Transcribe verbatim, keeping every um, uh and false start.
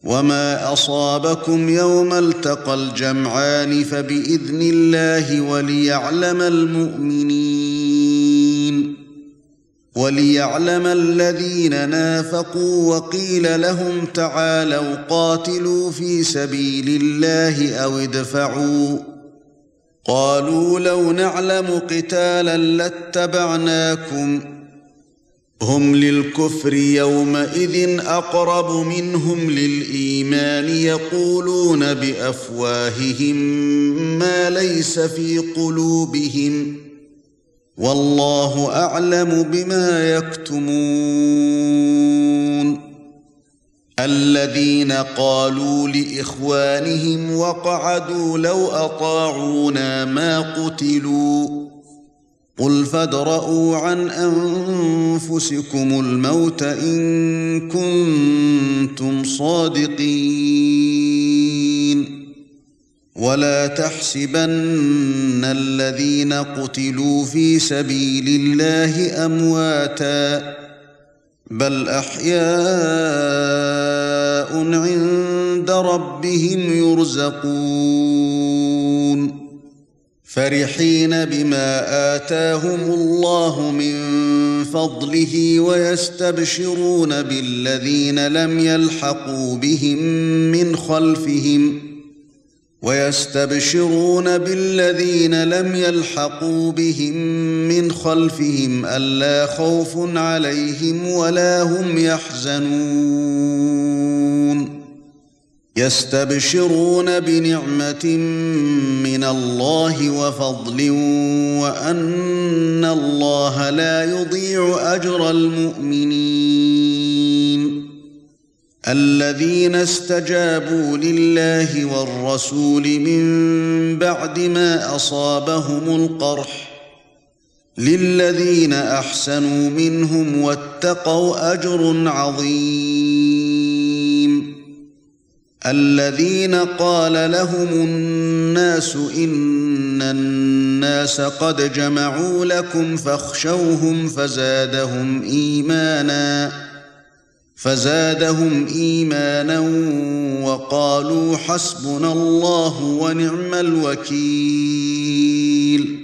وما أصابكم يوم التقى الجمعان فبإذن الله وليعلم المؤمنين وليعلم الذين نافقوا وقيل لهم تعالوا قاتلوا في سبيل الله أو ادفعوا قالوا لو نعلم قتالا لاتبعناكم هم للكفر يومئذ أقرب منهم للإيمان يقولون بأفواههم ما ليس في قلوبهم والله أعلم بما يكتمون الذين قالوا لإخوانهم وقعدوا لو أطاعونا ما قتلوا قل فادرءوا عن أنفسكم الموت إن كنتم صادقين ولا تحسبن الذين قتلوا في سبيل الله أمواتا بل أحياء عند ربهم يرزقون فرحين بما آتاهم الله من فضله ويستبشرون بالذين لم يلحقوا بهم من خلفهم ويستبشرون بالذين لم يلحقوا بهم من خلفهم ألا خوف عليهم ولا هم يحزنون يستبشرون بنعمة من الله وفضل وأن الله لا يضيع أجر المؤمنين الذين استجابوا لله والرسول من بعد ما أصابهم القرح للذين أحسنوا منهم واتقوا أجر عظيم الذين قال لهم الناس إن الناس قد جمعوا لكم فاخشوهم فزادهم إيمانا فزادهم إيمانا وقالوا حسبنا الله ونعم الوكيل